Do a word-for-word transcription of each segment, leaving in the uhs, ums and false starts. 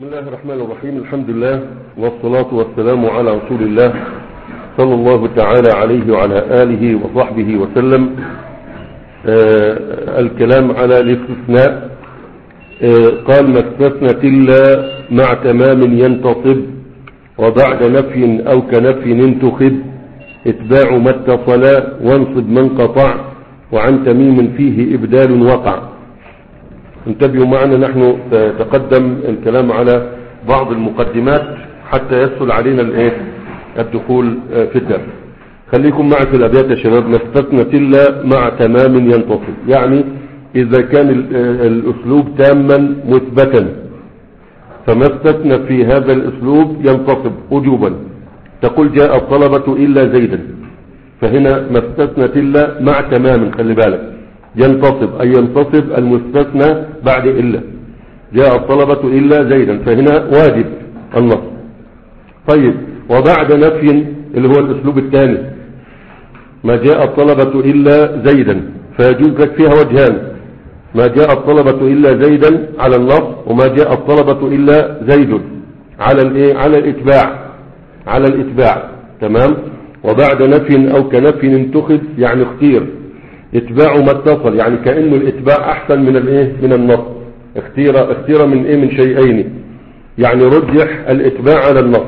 بسم الله الرحمن الرحيم. الحمد لله والصلاة والسلام على رسول الله صلى الله تعالى عليه وعلى آله وصحبه وسلم. آه الكلام على الاستثناء. آه قال ما استثنت إلا مع تمام ينتصب وبعد نفي أو كنفي انتخب اتباع ما اتصل وانصب من قطع وعن تميم فيه إبدال وقع. انتبهوا معنا، نحن تقدم الكلام على بعض المقدمات حتى يسهل علينا الايه الدخول في الدرس. خليكم معي في الابيات يا شباب. ما استثنت الا مع تمام ينتصب، يعني اذا كان الاسلوب تاما مثبتا فما استثنى في هذا الاسلوب ينتصب وجوبا. تقول جاء الطلبة الا زيدا، فهنا ما استثنت الا مع تمام، خلي بالك ينتصب أي ينتصب المستثنى بعد إلا. جاء الطلبة إلا زيدا، فهنا واجب النصب. طيب وبعد نفي اللي هو الأسلوب الثاني، ما جاء الطلبة إلا زيدا، فيجوز لك فيها وجهان: ما جاء الطلبة إلا زيدا على النصب، وما جاء الطلبة إلا زيد على الايه على الاتباع على الاتباع تمام. وبعد نفي أو كنفي انتخب يعني اختير. اتباع ما اتصل يعني كأنه الاتباع احسن من الايه من النصب. اختير اختير من ايه من شيئين، يعني رجح الاتباع على النصب.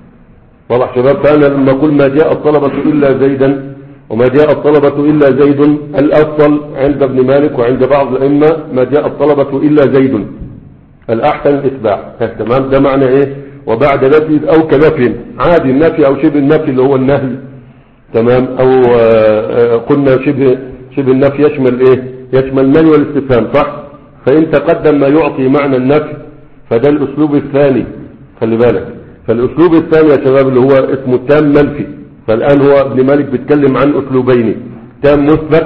واضح شباب؟ فانا لما اقول ما جاء الطلبة الا زيدا وما جاء الطلبة الا زيد، الافضل عند ابن مالك وعند بعض الائمه ما جاء الطلبة الا زيد، الاحسن الاتباع. تمام، ده معنى ايه وبعد نفي او كنفي. عادي النفي او شبه النفي اللي هو النهي، تمام، او قلنا شبه شبه النفي يشمل ايه يشمل النهي والاستفهام، صح؟ فان تقدم ما يعطي معنى النفي فده الاسلوب الثاني، خلي بالك. فالاسلوب الثاني يا شباب اللي هو اسمه تام منفي. فالان هو ابن مالك بيتكلم عن اسلوبين: تام مثبت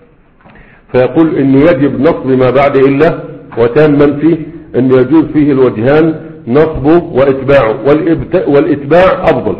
فيقول انه يجب نصب ما بعد الا، وتام منفي انه يجوز فيه الوجهان نصبه واتباعه، والاتباع افضل.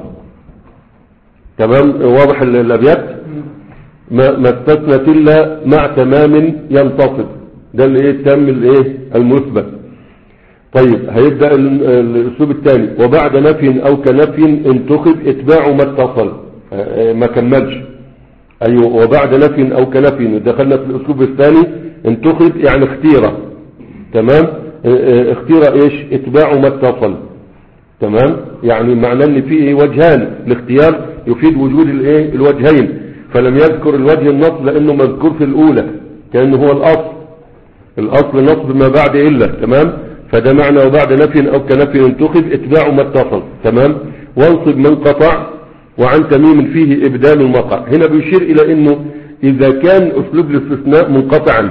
تمام، واضح الابيات؟ ما استثنت الا مع تمام ينتصب، ده اللي ايه التام الايه المثبت. طيب هيبدا الاسلوب الثاني: وبعد نفي او كنفي انتخب اتباع ما اتصل. ما كملش. ايوه، وبعد نفي او كنفي دخلنا في الاسلوب الثاني. انتخب يعني اختيره، تمام. اختيره ايش؟ اتباع ما اتصل، تمام. يعني معناه ان فيه وجهان، الاختيار يفيد وجود الايه الوجهين، فلم يذكر الوجه النصب لانه مذكور في الاولى كانه هو الاصل. الاصل نصب ما بعد الا، تمام. فده معنى وبعد نفي او كنفي انتخب اتباع ما اتصل، تمام. وانصب من قطع وعن تميم فيه ابدال المقع. هنا بيشير الى انه اذا كان اسلوب الاستثناء منقطعا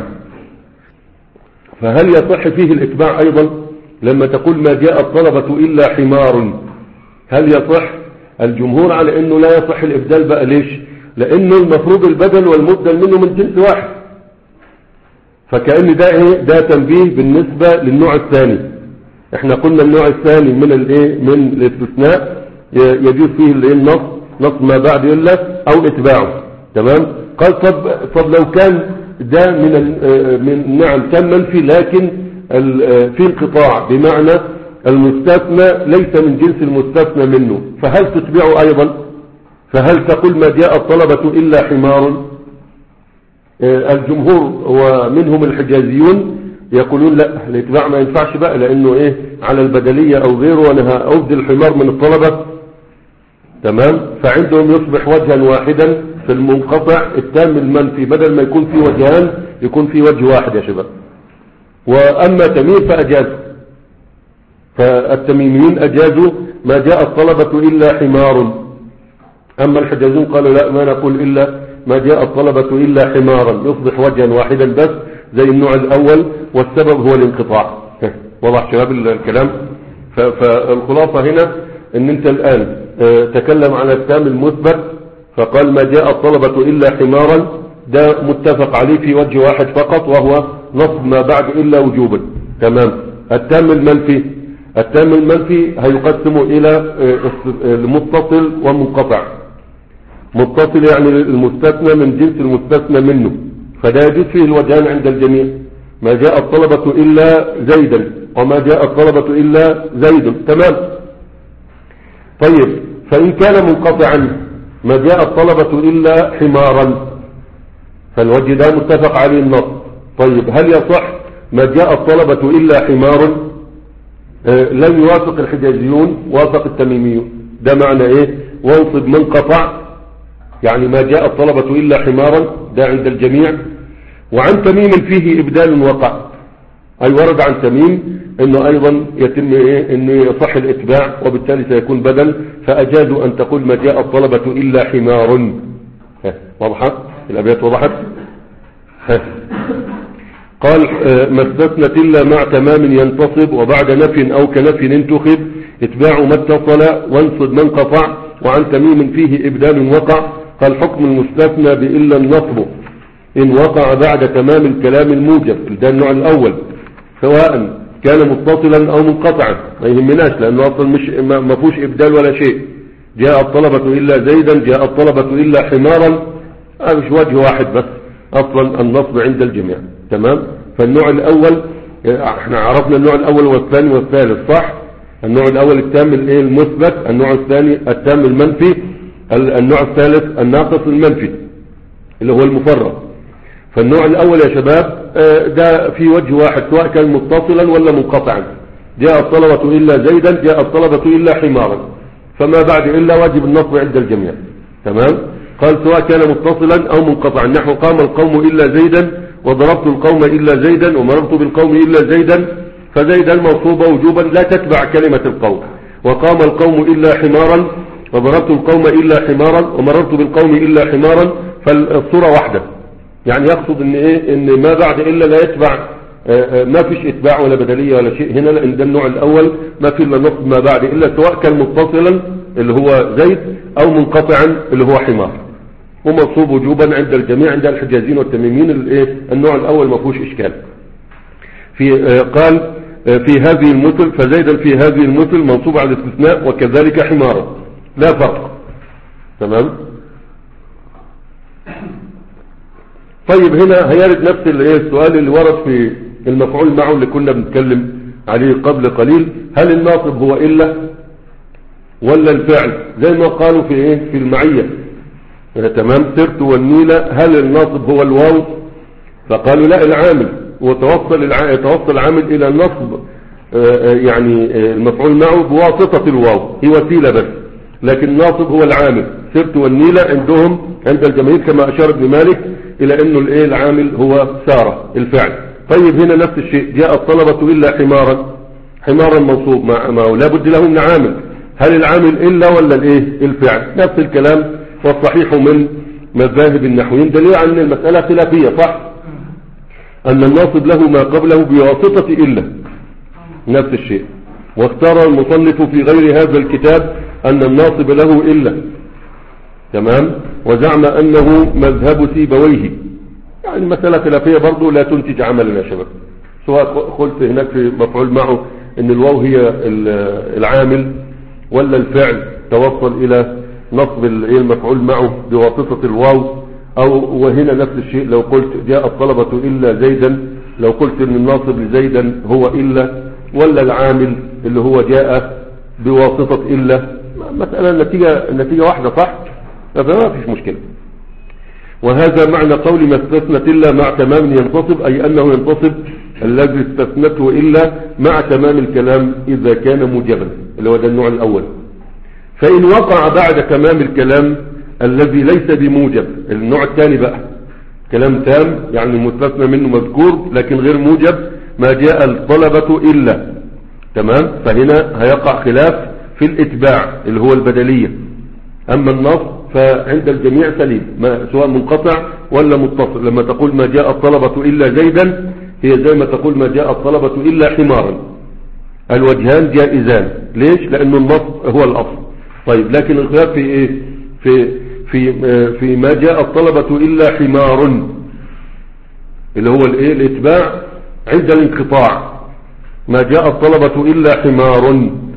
فهل يصح فيه الاتباع ايضا؟ لما تقول ما جاء الطلبة الا حمار، هل يصح؟ الجمهور على انه لا يصح الابدال. بقى ليش؟ لانه المفروض البدل والمبدل منه من جنس واحد، فكأن ده ايه ده تنبيه بالنسبة للنوع الثاني. احنا قلنا النوع الثاني من الايه من الاستثناء يجوز فيه الايه النص نص ما بعد الا او اتباعه، تمام. قال طب طب لو كان ده من من نعم تم منفي لكن في انقطاع، بمعنى المستثنى ليس من جنس المستثنى منه، فهل تتبعه ايضا؟ فهل تقول ما جاء الطلبة إلا حمار؟ الجمهور ومنهم الحجازيون يقولون لا، الاتباع ما ينفعش بقى لأنه إيه على البدلية أو غيره، وأنا هأبدل الحمار من الطلبة، تمام. فعندهم يصبح وجها واحدا في المنقطع التام المنفي، بدل ما يكون في وجهان يكون في وجه واحد يا شباب. وأما تميم فأجاز، فالتميميين أجازوا ما جاء الطلبة إلا حمار. أما الحجازون قالوا لا، ما نقول إلا ما جاء الطلبة إلا حمارا، يصبح وجها واحدا بس زي النوع الأول، والسبب هو الانقطاع. واضح شباب الكلام؟ فالخلاصة هنا ان انت الآن تكلم على التام المثبت، فقال ما جاء الطلبة إلا حمارا، ده متفق عليه في وجه واحد فقط، وهو نصب ما بعد إلا وجوبا، تمام. التام المنفي التام المنفي هيقسم إلى المتصل ومنقطع. متصل يعني المستثنى من جنس المستثنى منه، فده يجوز فيه الوجهان عند الجميع. ما جاء الطلبة إلا زيدا وما جاء الطلبة إلا زيد. تمام. طيب فإن كان منقطعا ما جاء الطلبة إلا حمارا، فالوجه ده متفق عليه النص. طيب هل يصح ما جاء الطلبة إلا حمار؟ آه لم يوافق الحجازيون، وافق التميميون. ده معنى ايه؟ وانصب منقطع، يعني ما جاء الطلبة إلا حمارا، ده عند الجميع. وعن تميم فيه إبدال وقع، أي ورد عن تميم انه ايضا يتم ايه؟ انه يصح الاتباع، وبالتالي سيكون بدل، فاجازوا ان تقول ما جاء الطلبة الا حمار. وضحت الابيات؟ وضحت. قال ما استثنت الا مع تمام ينتصب، وبعد نفي او كنفي انتخب، اتباع ما اتصل وانصب من قطع، وعن تميم فيه ابدال وقع. قال حكم المستثنى بالا النصب ان وقع بعد تمام الكلام الموجب. ده النوع الاول، سواء كان متصلا او منقطعا ما يهمناش، لانه اصلا مش ما فيهوش ابدال ولا شيء. جاء الطلبة الا زيدا، جاء الطلبة الا حمارا، آه مش وجه واحد بس اصلا النصب عند الجميع. تمام. فالنوع الاول احنا عرفنا النوع الاول والثاني والثالث، صح؟ النوع الاول التام الايه المثبت، النوع الثاني التام المنفي، النوع الثالث الناقص المنفي اللي هو المفرط. فالنوع الاول يا شباب ده في وجه واحد، سواء كان متصلا ولا منقطعا. جاء الطلبة الا زيدا، جاء الطلبة الا حمارا، فما بعد الا واجب النصب عند الجميع. تمام. قال سواء كان متصلا او منقطعا، نحو قام القوم الا زيدا، وضربت القوم الا زيدا، ومررت بالقوم الا زيدا، فزيدا موصوبة وجوبا لا تتبع كلمة القوم. وقام القوم الا حمارا، وضربت القوم الا حمارا، ومررت بالقوم الا حمارا، فالصورة واحدة. يعني يقصد ان ايه؟ ان ما بعد الا لا يتبع، ما فيش اتباع ولا بدلية ولا شيء هنا، لان ده النوع الاول ما في الا نصب ما بعد الا، سواء كان متصلا اللي هو زيد او منقطعا اللي هو حمار، ومنصوب وجوبا عند الجميع، عند الحجازين والتميمين. الايه؟ النوع الاول ما فيهوش اشكال. في قال في هذه المثل، فزيدا في هذه المثل منصوب على الاستثناء، وكذلك حمارا، لا فرق. تمام. طيب هنا هيرد نفس السؤال اللي ورد في المفعول معه اللي كنا بنتكلم عليه قبل قليل، هل الناصب هو إلا ولا الفعل؟ زي ما قالوا في ايه في المعية. تمام. سرت والنيلة، هل الناصب هو الواو؟ فقالوا لا، العامل، وتوصل الع... توصل العامل الى النصب يعني المفعول معه بواسطة الواو، هي وسيلة بس، لكن الناصب هو العامل. سرت والنيلة عندهم عند الجماهير كما اشار ابن مالك الى انه الايه العامل هو سارة الفعل. طيب هنا نفس الشيء، جاء الطلبة الا حمارا، حمارا منصوب، ما, ما لا بد له من عامل، هل العامل الا ولا الايه الفعل؟ نفس الكلام. والصحيح من مذاهب النحويين دليل على ان المسألة خلافية، صح؟ ان الناصب له ما قبله بواسطة الا، نفس الشيء. واختار المصنف في غير هذا الكتاب ان الناصب له الا. تمام. وزعم انه مذهب سيبويه. يعني مسألة خلافية برضو لا تنتج عملا يا شباب، سواء قلت هناك في مفعول معه ان الواو هي العامل ولا الفعل توصل الى نصب المفعول معه بواسطة الواو، او وهنا نفس الشيء لو قلت جاء الطلبة الا زيدا، لو قلت ان الناصب لزيدا هو الا ولا العامل اللي هو جاء بواسطة الا، مسألة النتيجة النتيجة واحدة، صح؟ فما فيش مشكلة. وهذا معنى قول ما استثنت الا مع تمام ينتصب، اي انه ينتصب الذي استثنته الا مع تمام الكلام اذا كان موجبا، اللي هو ده النوع الاول. فان وقع بعد تمام الكلام الذي ليس بموجب، النوع الثاني بقى كلام تام يعني المستثنى منه مذكور لكن غير موجب، ما جاء الطلبة الا. تمام. فهنا هيقع خلاف في الاتباع اللي هو البدلية. اما النص فعند الجميع سليم، ما سواء منقطع ولا متصل. لما تقول ما جاء الطلبة الا زيدا، هي زي ما تقول ما جاء الطلبة الا حمارا، الوجهان جائزان. ليش؟ لانه النص هو الاصل. طيب لكن الخلاف في ايه؟ في في في ما جاء الطلبة الا حمار، اللي هو الايه الاتباع عند الانقطاع. ما جاء الطلبة الا حمار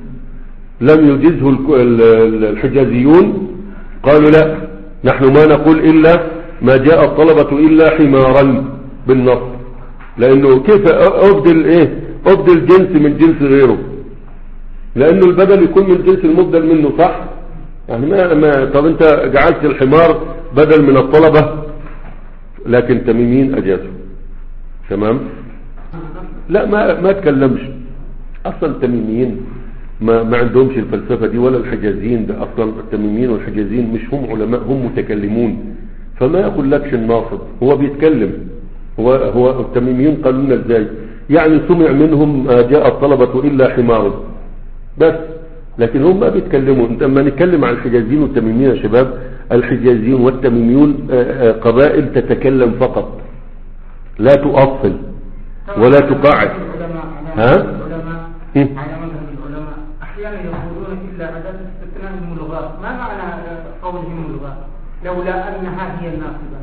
لم يجزه الحجازيون، قالوا لا، نحن ما نقول الا ما جاء الطلبة الا حمارا بالنص، لانه كيف ابدل ايه ابدل جنس من جنس غيره، لانه البدل يكون من جنس المبدل منه، صح؟ يعني ما, ما طب انت جعلت الحمار بدل من الطلبة، لكن تميمين اجازوا، تمام؟ لا ما ما تكلمش اصلا. التميميين ما ما عندهمش الفلسفة دي، ولا الحجازيين، ده اصلا التميميين والحجازيين مش هم علماء، هم متكلمون، فما يقول لكش الناصب، هو بيتكلم. هو هو التميميين قالوا لنا ازاي؟ يعني سمع منهم جاء الطلبة الا حمار بس، لكن هم ما بيتكلموا. انت لما نتكلم عن الحجازيين والتميميين يا شباب، الحجازيين والتميميون قبائل تتكلم فقط، لا تؤصل ولا تقاعد. ها؟ على مذهب العلماء احيانا يقولون الا اداه استثناء الملغات، ما معنى قولهم ملغات لولا انها هي الناصبه؟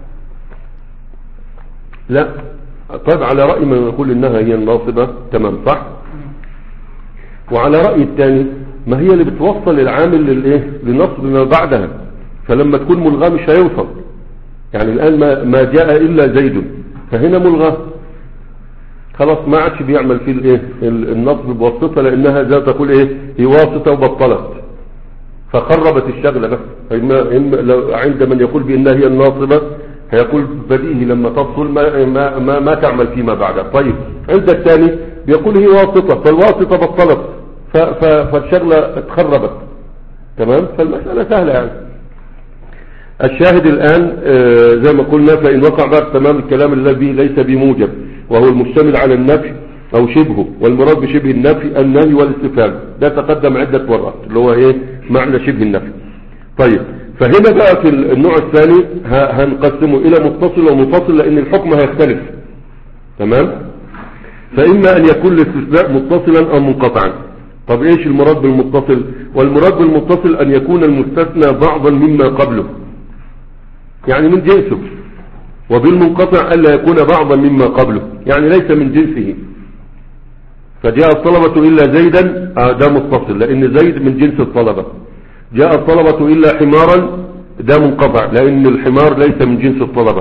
لا طيب، على رأي من يقول انها هي الناصبة، تمام، صح. وعلى رأي الثاني ما هي اللي بتوصل العامل للايه لنصب ما بعدها، فلما تكون ملغاه مش هيوصل. يعني الان ما, ما جاء الا زيد، فهنا ملغاه خلاص، ما عادش بيعمل في الايه النصب بواسطه، لانها زي تقول ايه هي واسطه وبطلت، فخربت الشغله بس. عند من يقول بانها هي الناصبه هيقول بديهي لما تفصل ما, ما, ما, ما تعمل فيما بعدها. طيب عند الثاني بيقول هي واسطه، فالواسطه بطلت، فالشغله اتخربت، تمام. فالمساله سهله يعني. الشاهد الآن زي ما قلنا، فإن وقع بعد تمام الكلام الذي ليس بموجب وهو المشتمل على النفي أو شبهه، والمراد بشبه النفي النهي والاستفهام، ده تقدم عدة مرات اللي هو إيه معنى شبه النفي. طيب فهنا بقى في النوع الثاني هنقسمه إلى متصل ومنفصل، لأن الحكم هيختلف، تمام. فإما أن يكون الاستثناء متصلا أو منقطعا. طب إيش المراد بالمتصل؟ والمراد بالمتصل أن يكون المستثنى بعضا مما قبله، يعني من جنسه، وبالمنقطع ألا يكون بعضا مما قبله، يعني ليس من جنسه. فجاء الطلبة إلا زيدا، آه ده متصل لأن زيد من جنس الطلبة. جاء الطلبة إلا حمارا، ده منقطع لأن الحمار ليس من جنس الطلبة.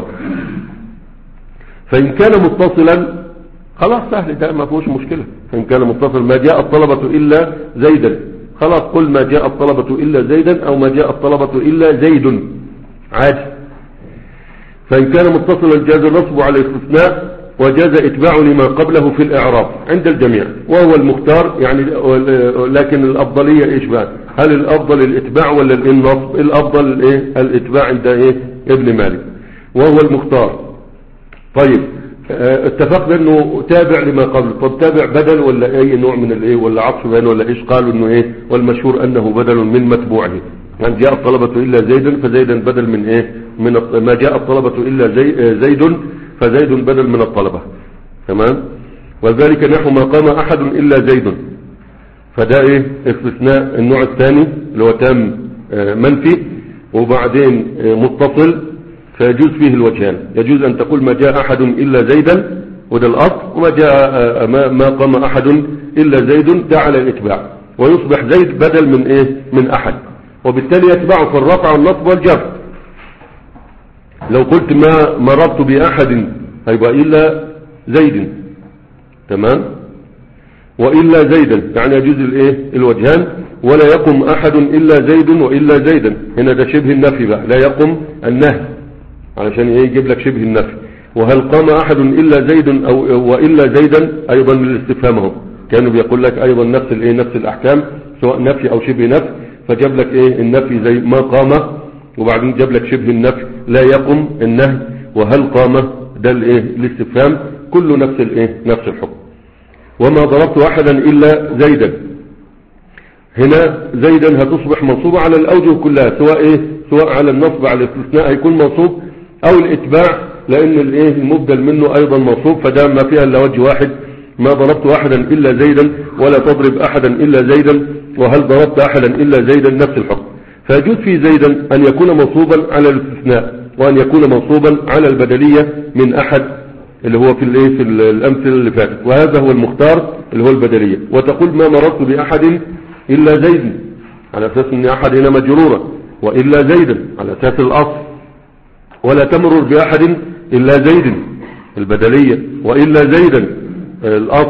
فإن كان متصلا خلاص سهل، ده ما فيهوش مشكلة. فإن كان متصل ما جاء الطلبة إلا زيدا، خلاص قل ما جاء الطلبة إلا زيدا، أو ما جاء الطلبة إلا زيد، عادي. فإن كان متصلا جاز النصب على الاستثناء، وجاز اتباع لما قبله في الإعراب عند الجميع، وهو المختار يعني. لكن الأفضلية إيش بقى؟ هل الأفضل الاتباع ولا النصب؟ الأفضل إيه؟ الاتباع عند إيه؟ ابن مالك، وهو المختار. طيب اتفقنا انه تابع لما قبل. طب تابع بدل ولا اي نوع من الايه ولا عطف بيان ولا ايش؟ قالوا انه ايه، والمشهور انه بدل من متبوعه. يعني جاء الطلبة الا زيدا، فزيدا بدل من ايه من ما جاء الطلبة الا زي زيد، فزيد بدل من الطلبة، تمام. وذلك نحو ما قام احد الا زيد، فده ايه استثناء النوع الثاني اللي هو تام منفي وبعدين متصل، فيجوز فيه الوجهان. يجوز ان تقول ما جاء احد الا زيدا، وده الاصل، وما جاء ما, ما قام احد الا زيد، ده على الاتباع، ويصبح زيد بدل من ايه من احد، وبالتالي يتبعه في الرفع والنصب والجر. لو قلت ما مررت باحد هيبقى الا زيد، تمام، والا زيدا، يعني يجوز الايه الوجهان. ولا يقم احد الا زيد والا زيدا، هنا ده شبه النفي بقى، لا يقم النهي علشان ايه يجيب لك شبه النفي. وهل قام احد الا زيد او والا زيدا ايضا للاستفهام اهو، كانوا بيقول لك ايضا نفس الايه نفس الاحكام سواء نفي او شبه نفي، فجاب لك ايه النفي زي ما قام، وبعدين جاب لك شبه النفي لا يقم النهي، وهل قام ده الايه الاستفهام، كله نفس الايه نفس الحكم. وما ضربت احدا الا زيدا، هنا زيدا هتصبح منصوبة على الاوجه كلها، سواء ايه سواء على النصب على الاستثناء هيكون منصوب، او الاتباع لان الايه المبدل منه ايضا منصوب، فده ما فيها الا وجه واحد. ما ضربت احدا الا زيدا، ولا تضرب احدا الا زيدا، وهل ضربت احدا الا زيدا، نفس الحكم. فيجوز في زيدا ان يكون منصوبا على الاستثناء، وان يكون منصوبا على البدلية من احد اللي هو في الايه في الامثله اللي فاتت، وهذا هو المختار اللي هو البدلية. وتقول ما مررت باحد الا زيد، على اساس ان احد هنا مجرورة، والا زيدا على اساس الاصل. ولا تمرر باحد الا زيد البدلية، والا زيدا الاصل.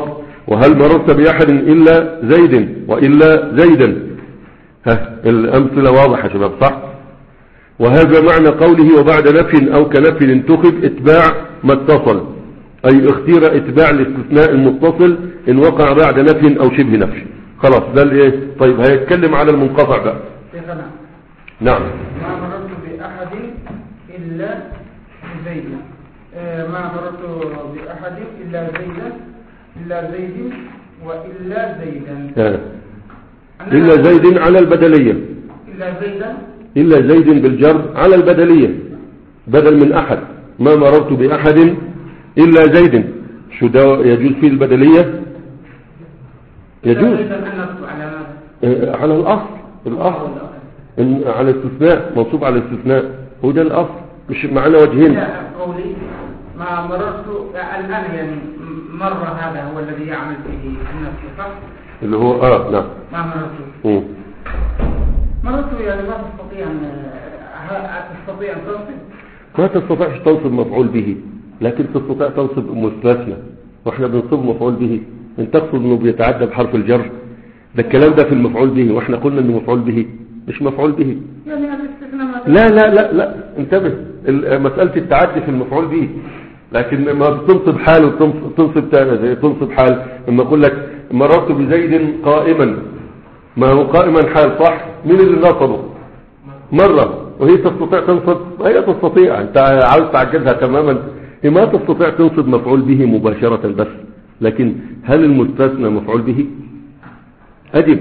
وهل مررت بأحد إلا زيد وإلا زيدا. ها الأمثلة واضحة شباب صح. وهذا معنى قوله وبعد نفي أو كنفي انتخب اتباع ما اتصل، أي اختير اتباع الاستثناء المتصل إن وقع بعد نفي أو شبه نفي. خلاص ده الايه. طيب هيتكلم على المنقطع بقى. نعم. ما مررت بأحد إلا زيدا، ما مررت بأحد إلا زيدا إلا زيد وإلا زيدا. إلا زيد على البدلية. إلا زيدا إلا زيد بالجر على البدلية بدل من أحد. ما مررت بأحد إلا زيد شو ده يجوز فيه البدلية؟ يجوز على الأصل. الأصل إن على الاستثناء منصوب على الاستثناء هو ده الأصل مش معنا وجهين. لا قولي ما مررت الآن يعني مر هذا هو الذي يعمل به النفس صح؟ اللي هو آه نعم. ما مررت مررت يعني ما تستطيع أن تستطيع أن تنصب. ما تستطيعش تنصب مفعول به لكن تستطيع تنصب مستثنى واحنا بنصب مفعول به. انت تقصد انه بيتعدى بحرف الجر ده الكلام ده في المفعول به واحنا قلنا انه مفعول به مش مفعول به. يعني الاستثناء لا لا لا لا انتبه مسألة التعدي في المفعول به لكن ما بتنصب حال وتنصب تاني تنصب حال. لما اقول لك مررت بزيد قائما ما هو قائما حال صح. مين اللي نصبه؟ مرة وهي تستطيع تنصب. هي تستطيع انت عاوز تعجزها تماما. هي ما تستطيع تنصب مفعول به مباشرة بس لكن هل المستثنى مفعول به؟ أجب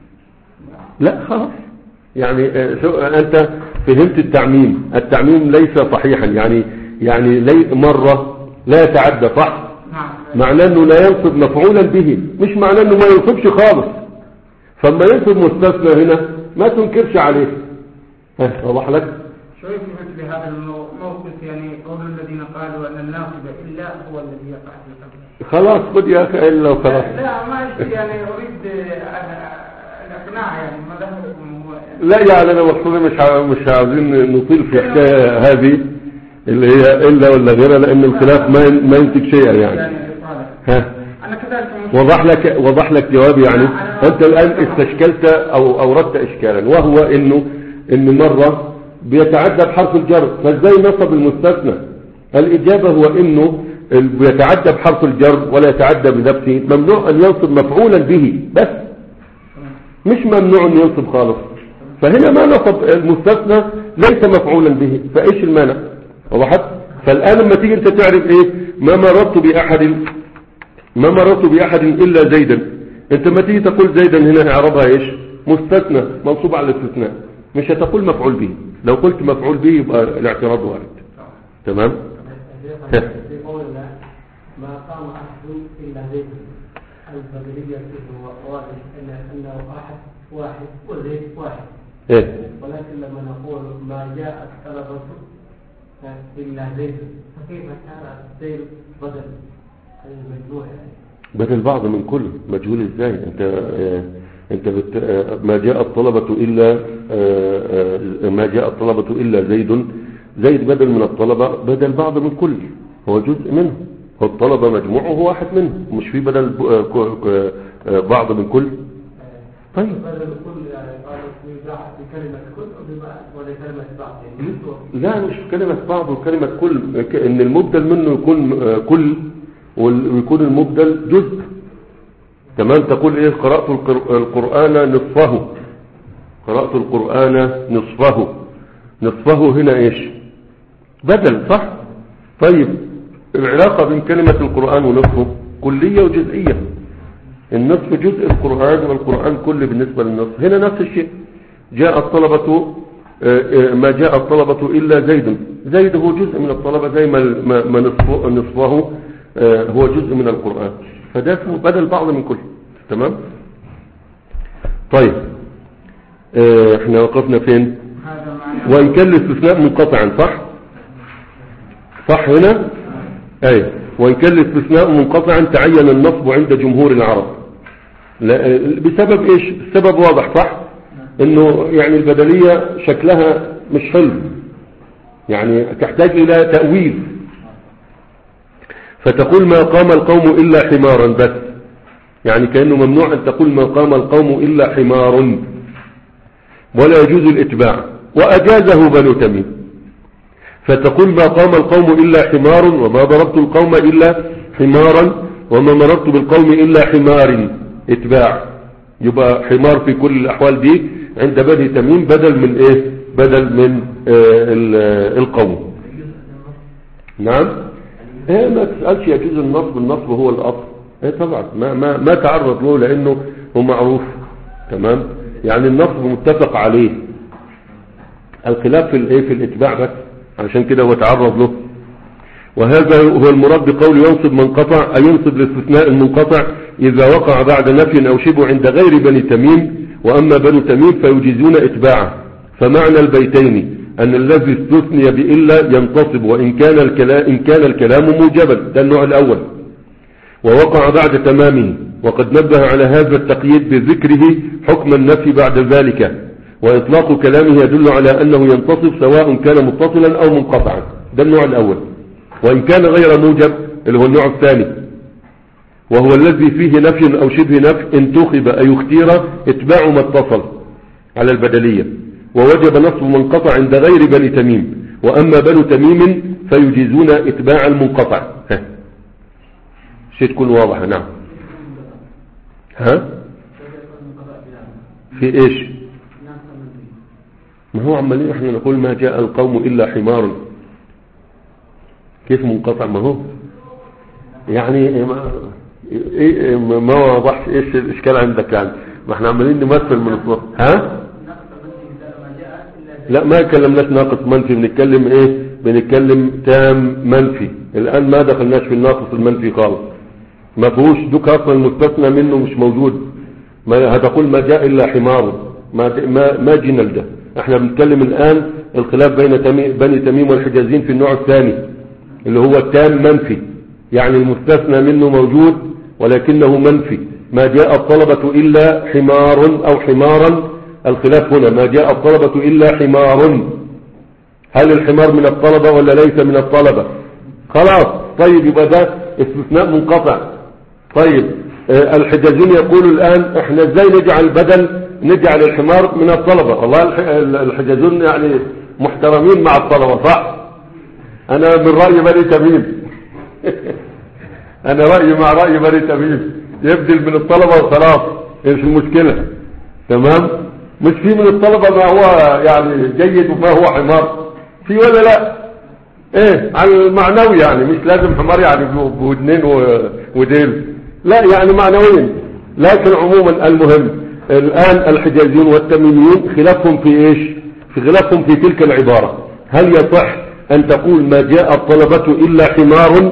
لا خلاص. يعني شو أنت فهمت التعميم. التعميم ليس صحيحا يعني يعني لي مرة لا يتعدى صح معناه أنه لا ينصب مفعولا به مش معناه أنه ما ينصبش خالص. فما ينصب مستثنى هنا ما تنكرش عليه. ها واضح لك؟ شو في مثل هذا الموقف يعني قول الذين قالوا أن الناصب إلا هو الذي يقع في القبر. خلاص خذ يا أخي إلا وخلاص. لا ما يعني أريد الإقناع يعني ما ذهبكم هو يعني. لا يعني أنا مقصودي مش مش عاوزين نطيل في الحكاية هذه اللي هي إلا ولا غيرها لأن الخلاف ما ما ينتج شيئا يعني. ها أنا كذلك وضح لك وضح لك جوابي يعني. أنت الآن استشكلت أو أوردت إشكالا وهو إنه إن مرة بيتعدى بحرف الجر فازاي نصب المستثنى؟ الإجابة هو إنه بيتعدى بحرف الجر ولا يتعدى بنفسه. ممنوع أن ينصب مفعولا به بس مش ممنوع أن ينصب خالص. فهنا ما نصب المستثنى ليس مفعولا به فإيش المانع؟ وضحت؟ فالآن لما تيجي أنت تعرف إيه ما مررت بأحد ما مررت بأحد إلا زيدا. أنت ما تيجي تقول زيدا هنا اعربها إيش؟ مستثنى منصوب على الاستثناء مش هتقول مفعول به. لو قلت مفعول به يبقى الاعتراض وارد. تمام؟ في قول الله ما قام أحد إلا زيد البدلية هو واضح أن أنه أحد واحد وزيد واحد. إيه؟ ولكن لما نقول ما جاء الطلبة إلا زيد فكيف كان زيد بدل المجموع يعني؟ بدل بعض من كل مجهول ازاي؟ انت اه انت بت... ما جاء الطلبة إلا اه ما جاء الطلبة إلا زيد. زيد بدل من الطلبة بدل بعض من كل هو جزء منه. هو الطلبة مجموعه هو واحد منه مش في بدل بعض من كل. طيب بدل كل يعني قالوا في كلمة كل ولا كلمة بعض يعني. لا مش كلمة بعض وكلمة كل ان المبدل منه يكون كل ويكون المبدل جزء. تمام تقول ايه قرأت القرآن نصفه. قرأت القرآن نصفه. نصفه هنا ايش بدل صح. طيب العلاقة بين كلمة القرآن ونصفه كلية وجزئية. النصف جزء القرآن والقرآن كل بالنسبة للنصف. هنا نفس الشيء جاء الطلبة ما جاء الطلبة إلا زيد. زيد هو جزء من الطلبة زي ما نصفه, نصفه هو جزء من القرآن فده اسمه بدل بعض من كل. تمام. طيب احنا وقفنا فين؟ وإن كان الاستثناء منقطعا صح صح هنا اي وإن كان الاستثناء منقطعا تعين النصب عند جمهور العرب. بسبب ايش؟ السبب واضح صح انه يعني البدلية شكلها مش حلو يعني تحتاج الى تأويل. فتقول ما قام القوم الا حمارا بس يعني كأنه ممنوع أن تقول ما قام القوم إلا حمار، ولا يجوز الإتباع، وأجازه بنو تميم، فتقول ما قام القوم إلا حمار، وما ضربت القوم إلا حمارا، وما مررت بالقوم إلا حمار، إتباع. يبقى حمار في كل الأحوال دي عند بني تميم بدل من إيه؟ بدل من آه القوم. نعم. ايه ما تسألش يجوز النصب، النصب هو الأصل. ايه طبعا ما, ما, ما تعرض له لأنه هو معروف. تمام. يعني النصب متفق عليه، الخلاف في الايه في الاتباع بس، عشان كده هو تعرض له. وهذا هو المراد بقول ينصب من قطع، أي ينصب الاستثناء المنقطع إذا وقع بعد نفي أو شبه عند غير بني تميم، وأما بنو تميم فيجيزون اتباعه. فمعنى البيتين أن الذي استثني بإلا ينتصب، وإن كان الكلام, إن كان الكلام موجبا، ده النوع الأول، ووقع بعد تمامه. وقد نبه على هذا التقييد بذكره حكم النفي بعد ذلك، وإطلاق كلامه يدل على أنه ينتصب سواء كان متصلا أو منقطعا، ده النوع الأول. وإن كان غير موجب اللي هو النوع الثاني، وهو الذي فيه نفي أو شبه نفي، انتخب أي اختير اتباع ما اتصل على البدلية، ووجب نصب منقطع عند غير بني تميم. وأما بنو تميم فيجيزون اتباع المنقطع. ها شيء تكون واضحة. نعم. ها في ايش؟ ما هو عمالين احنا نقول ما جاء القوم إلا حمار، كيف منقطع؟ ما هو يعني ما, إيه ما وضحش ايش الاشكال عندك يعني، ما احنا عمالين نمثل من الصوت. ها لا ما كلمناش ناقص منفي، بنتكلم ايه؟ بنتكلم تام منفي. الان ما دخلناش في الناقص المنفي خالص، ما فيهوش دوك اصلا المستثنى منه مش موجود. ما هتقول ما جاء الا حمار، ما ما, ما جينا لده. احنا بنتكلم الان الخلاف بين تميم بني تميم والحجازين في النوع الثاني اللي هو التام منفي، يعني المستثنى منه موجود ولكنه منفي. ما جاء الطلبة إلا حمار أو حمارا، الخلاف هنا ما جاء الطلبة إلا حمار، هل الحمار من الطلبة ولا ليس من الطلبة؟ خلاص طيب يبقى ده استثناء منقطع. طيب آه الحجازين يقولوا الآن احنا ازاي نجعل بدل نجعل الحمار من الطلبة؟ والله الحجازون يعني محترمين مع الطلبة صح؟ انا من رأي بني تميم انا رأيي مع رأي بني تميم، يبدل من الطلبة وخلاص، ايش المشكلة؟ تمام. مش في من الطلبة ما هو يعني جيد وما هو حمار، في ولا لا؟ ايه على المعنوي يعني، مش لازم حمار يعني بودنين وديل، لا يعني معنويين. لكن عموما المهم الآن الحجازيون والتميميون خلافهم في ايش؟ في خلافهم في تلك العبارة، هل يصح ان تقول ما جاء الطلبة الا حمار؟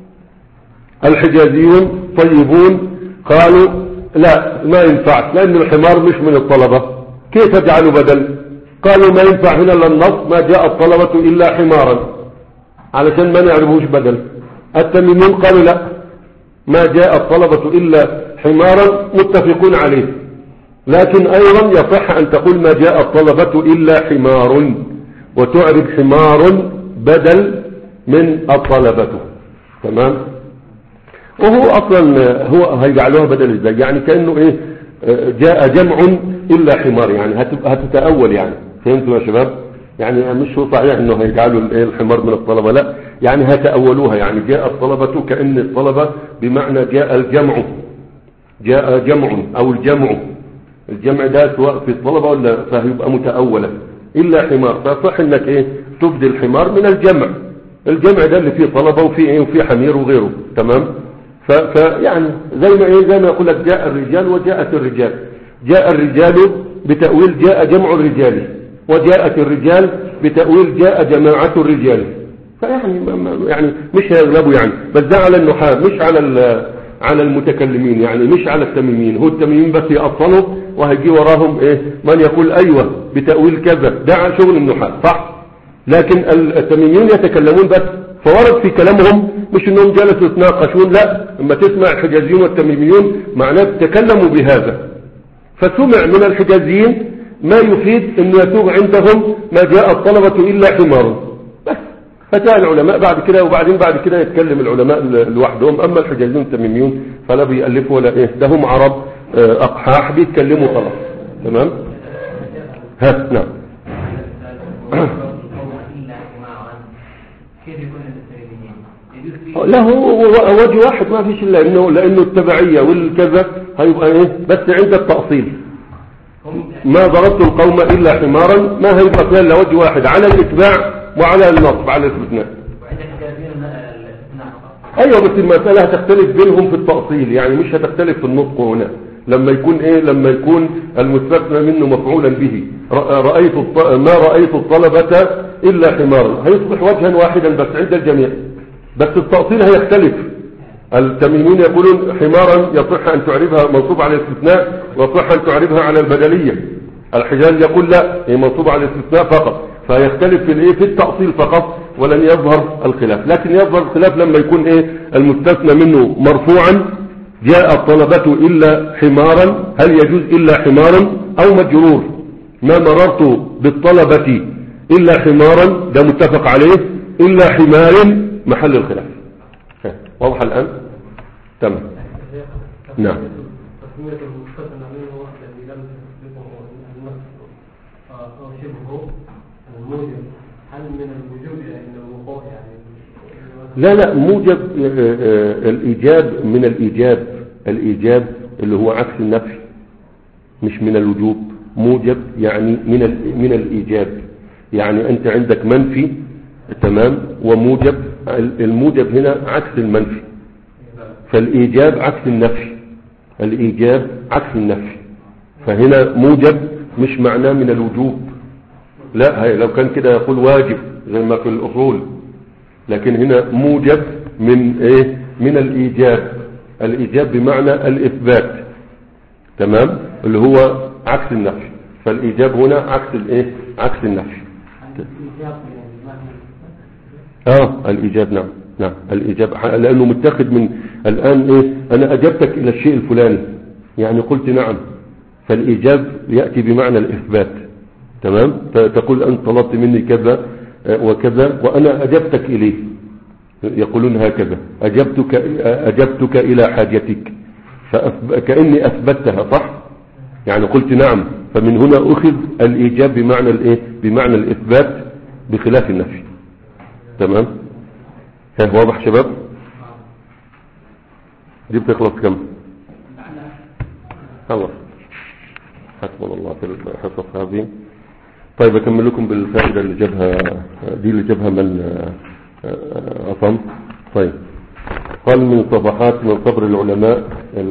الحجازيون طيبون قالوا لا ما ينفع، لان الحمار مش من الطلبة، كيف اجعله بدل؟ قالوا ما ينفع هنا الا النص ما جاء الطلبة الا حمارا، علشان ما نعرفوش بدل. التميميون قالوا لا ما جاء الطلبة الا حمارا، متفقون عليه، لكن ايضا يصح ان تقول ما جاء الطلبة الا حمار، وتعرف حمار بدل من الطلبة. تمام. وهو اصلا هو هيجعلوها بدل ازاي؟ يعني كأنه ايه جاء جمع الا حمار، يعني هتتأول يعني، فهمتوا يا شباب؟ يعني مش هو صحيح انه هيجعلوا الحمار من الطلبة، لا يعني هتأولوها، يعني جاء الطلبة كأن الطلبة بمعنى جاء الجمع، جاء جمع او الجمع، الجمع ده سواء في الطلبة ولا فهيبقى متأولة الا حمار، فصح انك ايه تبدي الحمار من الجمع، الجمع ده اللي فيه طلبة وفيه ايه وفيه حمير وغيره. تمام. فيعني زي ما ايه زي ما يقول لك جاء الرجال وجاءت الرجال، جاء الرجال بتأويل جاء جمع الرجال، وجاءت الرجال بتأويل جاء جماعة الرجال، فيعني يعني مش هيغلبوا يعني، بس ده على النحاة مش على على المتكلمين، يعني مش على التميمين. هو التميمين بس يأصلوا وهيجي وراهم ايه من يقول ايوه بتأويل كذا، ده على شغل النحاة صح، لكن التميمين يتكلمون بس، فورد في كلامهم مش انهم جلسوا يتناقشون، لا اما تسمع الحجازيين والتميميون معناه تكلموا بهذا، فسمع من الحجازيين ما يفيد انه يسوغ عندهم ما جاء الطلبة الا حمار بس، فجاء العلماء بعد كده، وبعدين بعد كده يتكلم العلماء لوحدهم. اما الحجازيون والتميميون فلا بيألفوا ولا ايه، ده هم عرب اه اقحاح بيتكلموا خلاص. تمام. ها نعم. لا هو وجه واحد ما فيش الا انه لانه التبعية والكذا هيبقى ايه بس عند التأصيل. ما ضربت القوم الا حمارا ما هيبقى فيها الا وجه واحد على الاتباع وعلى النصب على الاستثناء. ايوه بس المسألة هتختلف بينهم في التأصيل، يعني مش هتختلف في النطق هنا لما يكون ايه لما يكون المستثنى منه مفعولا به. رأيت ما رأيت الطلبة الا حمارا هيصبح وجها واحدا بس عند الجميع، بس التأصيل هيختلف. التميمين يقولون حمارا يصح ان تعربها منصوب على الاستثناء ويصح ان تعربها على البدلية. الحجاز يقول لا هي منصوب على الاستثناء فقط، فيختلف في الايه في التأصيل فقط ولن يظهر الخلاف. لكن يظهر الخلاف لما يكون ايه المستثنى منه مرفوعا جاء الطلبة الا حمارا هل يجوز الا حمارا او مجرور. ما مررت بالطلبة الا حمارا ده متفق عليه الا حمار محل الخلاف. واضح الان؟ تمام. نعم. تسمية المستثنى منه الذي لم تسبقه النص أو شبهه الموجب هل من الوجوب يعني الوقوع يعني؟ لا لا موجب الإيجاب من الإيجاب الإيجاب اللي هو عكس النفي مش من الوجوب. موجب يعني من من الإيجاب، يعني أنت عندك منفي تمام وموجب. الموجب هنا عكس المنفي، فالإيجاب عكس النفي. الإيجاب عكس النفي، فهنا موجب مش معناه من الوجوب. لا هي لو كان كده يقول واجب زي ما في الأصول، لكن هنا موجب من ايه من الإيجاب. الإيجاب بمعنى الإثبات تمام اللي هو عكس النفي، فالإيجاب هنا عكس الايه عكس النفي. اه الإيجاب نعم نعم الإيجاب لأنه متخذ من الآن ايه أنا أجبتك إلى الشيء الفلاني يعني قلت نعم، فالإيجاب يأتي بمعنى الإثبات تمام. تقول أنت طلبت مني كذا وكذا وأنا أجبتك إليه، يقولون هكذا أجبتك أجبتك إلى حاجتك فكأني أثبتها صح يعني قلت نعم. فمن هنا أخذ الإيجاب بمعنى الإيه بمعنى الإثبات بخلاف النفي. تمام. ها واضح شباب؟ دي بتخلص كم؟ خلاص حسبنا الله في الحصص هذه. طيب أكمل لكم بالفائدة اللي جابها دي اللي جابها من أصم. طيب قال من صفحات من صبر العلماء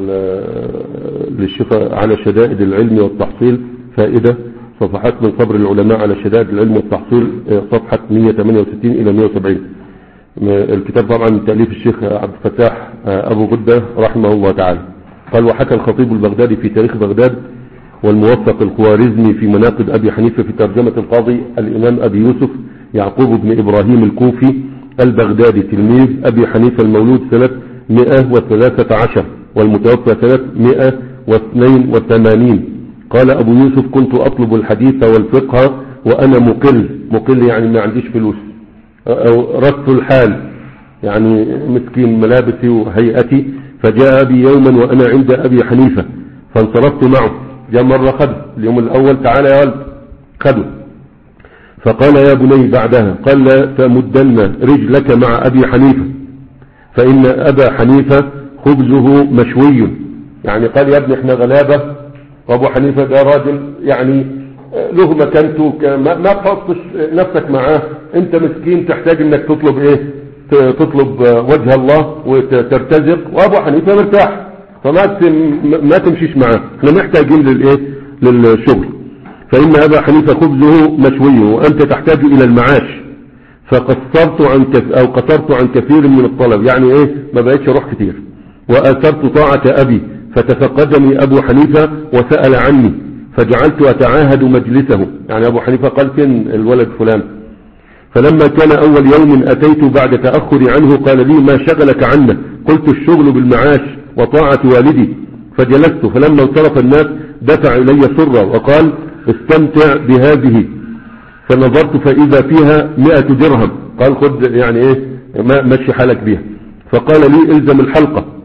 للشفاء على شدائد العلم والتحصيل. فائدة صفحات من صبر العلماء على شدائد العلم والتحصيل صفحة مئة وثمانية وستين إلى مئة وسبعين. الكتاب طبعا من تأليف الشيخ عبد الفتاح أبو غدة رحمه الله تعالى. قال وحكى الخطيب البغدادي في تاريخ بغداد والموفق الخوارزمي في مناقب أبي حنيفة في ترجمة القاضي الإمام أبي يوسف يعقوب بن إبراهيم الكوفي البغدادي تلميذ أبي حنيفة المولود سنة مئة وثلاثة عشر والمتوفى سنة مئة واثنين وثمانين. قال أبو يوسف كنت أطلب الحديث والفقه وأنا مقل. مقل يعني ما عنديش فلوس أو رث الحال يعني مسكين ملابسي وهيئتي. فجاء أبي يوما وأنا عند أبي حنيفة فانصرفت معه. جاء مرة خده اليوم الأول تعالى يا ولد خده. فقال يا بني بعدها قال لا تمدن رجلك مع أبي حنيفة فإن أبا حنيفة خبزه مشوي. يعني قال يا ابني احنا غلابة وأبو حنيفة ده راجل يعني له مكانته ما تحطش نفسك معاه، انت مسكين تحتاج انك تطلب ايه تطلب وجه الله وترتزق، وابو حنيفة مرتاح فما ما تمشيش معاه، احنا محتاجين للايه للشغل. فإن أبا حنيفة خبزه مشوي وأنت تحتاج إلى المعاش. فقصرت عن كث... أو قصرت عن كثير من الطلب يعني إيه ما بقيتش أروح كتير. وآثرت طاعة أبي فتفقدني أبو حنيفة وسأل عني فجعلت أتعاهد مجلسه. يعني أبو حنيفة قال فين الولد فلان. فلما كان أول يوم أتيت بعد تأخر عنه قال لي ما شغلك عنه. قلت الشغل بالمعاش وطاعة والدي. فجلست فلما انصرف الناس دفع إلي سرة وقال استمتع بهذه. فنظرت فإذا فيها مئة درهم. قال خد يعني ايه مشي حالك بها. فقال لي الزم الحلقة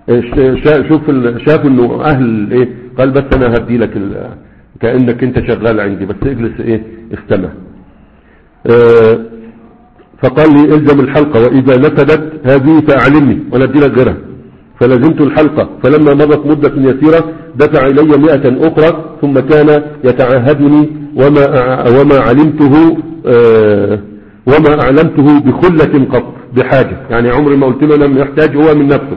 شوف شاف انه اهل ايه، قال بس انا هدي لك كأنك انت شغال عندي، بس اجلس ايه استمع. اه فقال لي الزم الحلقة واذا نفدت هذه فاعلمني وانا ادي لك غيرها. فلزمت الحلقة، فلما مضت مدة يسيرة دفع الي مئة اخرى، ثم كان يتعاهدني وما وما علمته اه وما اعلمته بخلة قط بحاجة، يعني عمري ما قلت له لم يحتاج هو من نفسه،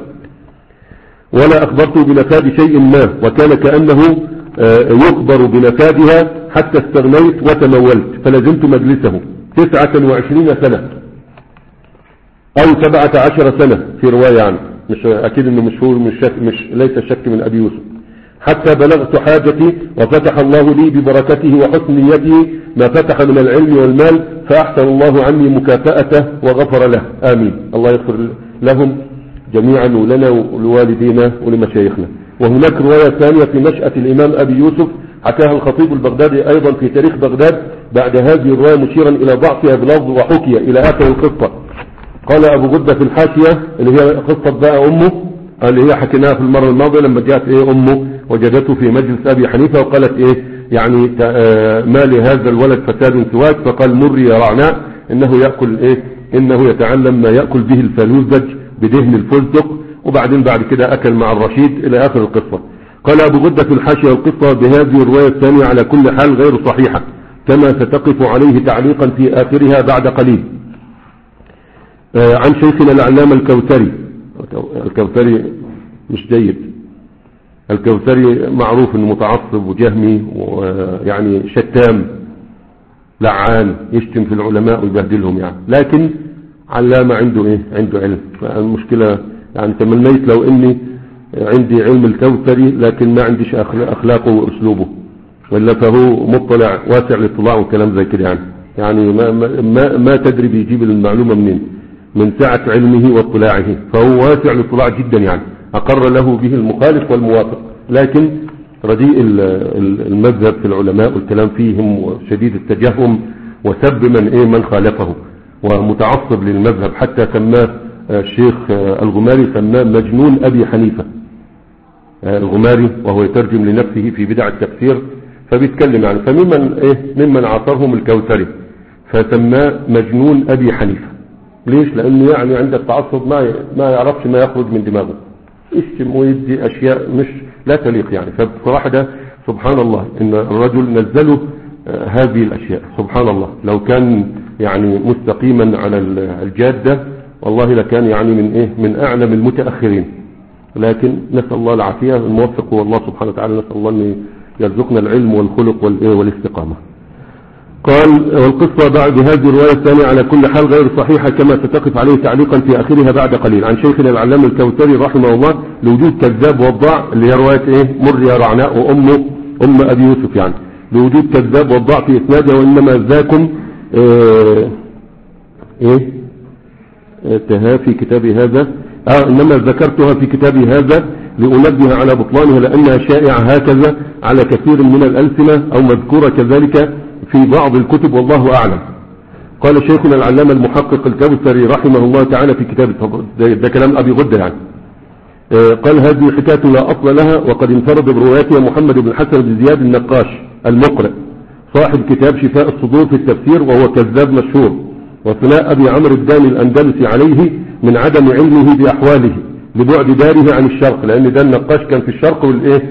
ولا اخبرته بنفاد شيء ما، وكان كأنه يخبر بنفادها حتى استغنيت وتمولت. فلزمت مجلسه تسعة وعشرين سنة او سبعة عشر سنة في رواية عنه، مش اكيد انه مش هو مش, شك مش ليس الشك من ابي يوسف. حتى بلغت حاجتي وفتح الله لي ببركته وحسن نيته ما فتح من العلم والمال، فاحسن الله عني مكافأته وغفر له. امين. الله يغفر لهم جميعا ولنا ولوالدينا ولمشايخنا. وهناك رواية ثانية في نشأة الامام ابي يوسف حكاها الخطيب البغدادي ايضا في تاريخ بغداد بعد هذه الرواية مشيرا الى ضعفها بلفظ وحكي الى اخر القصة. قال ابو غدة في الحاشية اللي هي قصة بقى امه اللي هي حكيناها في المرة الماضية لما جاءت ايه امه وجدته في مجلس ابي حنيفة وقالت ايه يعني ما لهذا الولد فساد سواك، فقال مري يا رعناء انه يأكل ايه انه يتعلم ما يأكل به الفلوزج بدهن الفستق. وبعدين بعد كده اكل مع الرشيد الى اخر القصة. قال ابو غدة في الحاشية القصة بهذه الرواية الثانية على كل حال غير صحيحة، كما ستقف عليه تعليقا في اخرها بعد قليل. آه عن شيخنا العلامة الكوثري. الكوثري مش جيد، الكوثري معروف انه متعصب وجهمي ويعني شتام لعان يشتم في العلماء ويبهدلهم يعني، لكن علامة عنده ايه عنده علم. فالمشكلة يعني تمنيت لو اني عندي علم الكوثري لكن ما عنديش اخلاقه واسلوبه، ولا فهو مطلع واسع الاطلاع وكلام زي كده يعني يعني ما, ما, ما تدري بيجيب المعلومة منين من سعة علمه واطلاعه، فهو واسع الاطلاع جدا يعني اقر له به المخالف والموافق، لكن رديء المذهب في العلماء والكلام فيهم وشديد التجهم وسب من ايه من خالفه ومتعصب للمذهب، حتى سماه الشيخ الغماري سماه مجنون ابي حنيفة الغماري وهو يترجم لنفسه في بدع التفسير فبيتكلم يعني. فممن ايه ممن عاصرهم الكوثري فسماه مجنون ابي حنيفة. ليش؟ لانه يعني عند التعصب ما ما يعرفش ما يخرج من دماغه، يشتم ويدي اشياء مش لا تليق يعني. فبصراحة ده سبحان الله ان الرجل نزله آه هذه الاشياء سبحان الله، لو كان يعني مستقيما على الجادة والله لكان يعني من ايه من اعلم المتأخرين، لكن نسأل الله العافية. الموفق هو الله سبحانه وتعالى، نسأل الله ان يرزقنا العلم والخلق والايه والاستقامة. قال والقصة بعد هذه الرواية الثانية على كل حال غير صحيحة، كما ستقف عليه تعليقا في آخرها بعد قليل. عن شيخنا العلامة الكوثري رحمه الله لوجود كذاب وضاع اللي هي رواية ايه مر يا رعناء وأمه أم أبي يوسف يعني، لوجود كذاب وضاع في إسنادها، وإنما ذاكم ايه, إيه تها في كتابي هذا آه إنما ذكرتها في كتابي هذا لأنبه على بطلانها لأنها شائعة هكذا على كثير من الألسنة أو مذكورة كذلك في بعض الكتب والله أعلم. قال شيخنا العلامة المحقق الكوثري رحمه الله تعالى في كتاب ده, ده كلام أبي غدة يعني آه قال هذه حكاية لا أصل لها، وقد انفرد بروايتها محمد بن حسن بن زياد النقاش المقرئ صاحب كتاب شفاء الصدور في التفسير، وهو كذاب مشهور، وثناء أبي عمرو الداني الأندلسي عليه من عدم علمه بأحواله لبعد داره عن الشرق، لأن ده النقاش كان في الشرق والإيه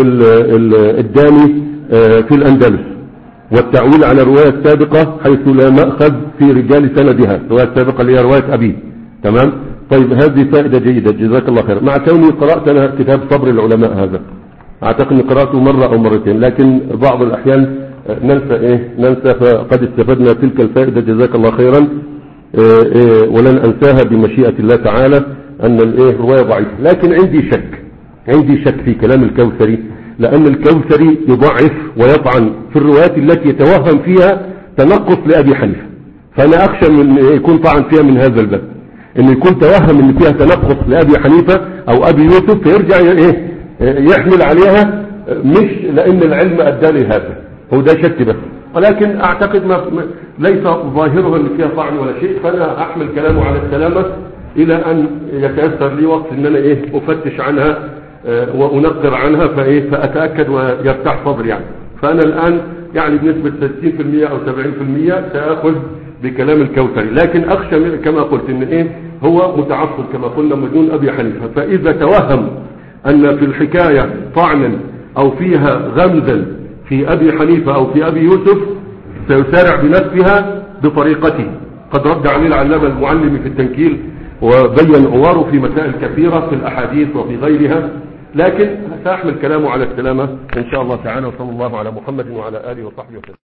والداني آه في الأندلس، والتعويل على الرواية السابقة حيث لا مأخذ في رجال سندها، الرواية السابقة اللي هي رواية أبي. تمام. طيب هذه فائدة جيدة جزاك الله خير. مع كوني قرأت أنا كتاب صبر العلماء هذا أعتقد أني قرأته مرة أو مرتين، لكن بعض الأحيان ننسى إيه ننسى فقد استفدنا تلك الفائدة جزاك الله خيرا. إيه إيه ولن أنساها بمشيئة الله تعالى أن الإيه رواية ضعيفة، لكن عندي شك عندي شك في كلام الكوثري، لأن الكوثري يضعف ويطعن في الروايات التي يتوهم فيها تنقص لأبي حنيفة، فأنا أخشى من يكون طعن فيها من هذا الباب، إن يكون توهم إن فيها تنقص لأبي حنيفة أو أبي يوسف فيرجع إيه يحمل عليها، مش لأن العلم أدى لهذا، هو ده شك بس. ولكن أعتقد ما ليس ظاهره إن فيها طعن ولا شيء، فأنا أحمل كلامه على السلامة الى ان يتيسر لي وقت ان انا ايه افتش عنها اه وانقر عنها فايه فاتاكد ويرتاح صدري يعني. فانا الان يعني بنسبة ستين بالمئة او سبعين بالمئة ساخذ بكلام الكوثري، لكن اخشى كما قلت ان ايه هو متعصب كما قلنا مجنون ابي حنيفة، فاذا توهم ان في الحكاية طعنا او فيها غمزا في ابي حنيفة او في ابي يوسف سيسارع بنفسها بطريقته. قد رد عليه العلامة المعلم في التنكيل وبين عواره في مسائل كثيرة في الاحاديث وفي غيرها، لكن ساحمل كلامه على السلامة ان شاء الله تعالى. وصلى الله على محمد وعلى اله وصحبه وسلم.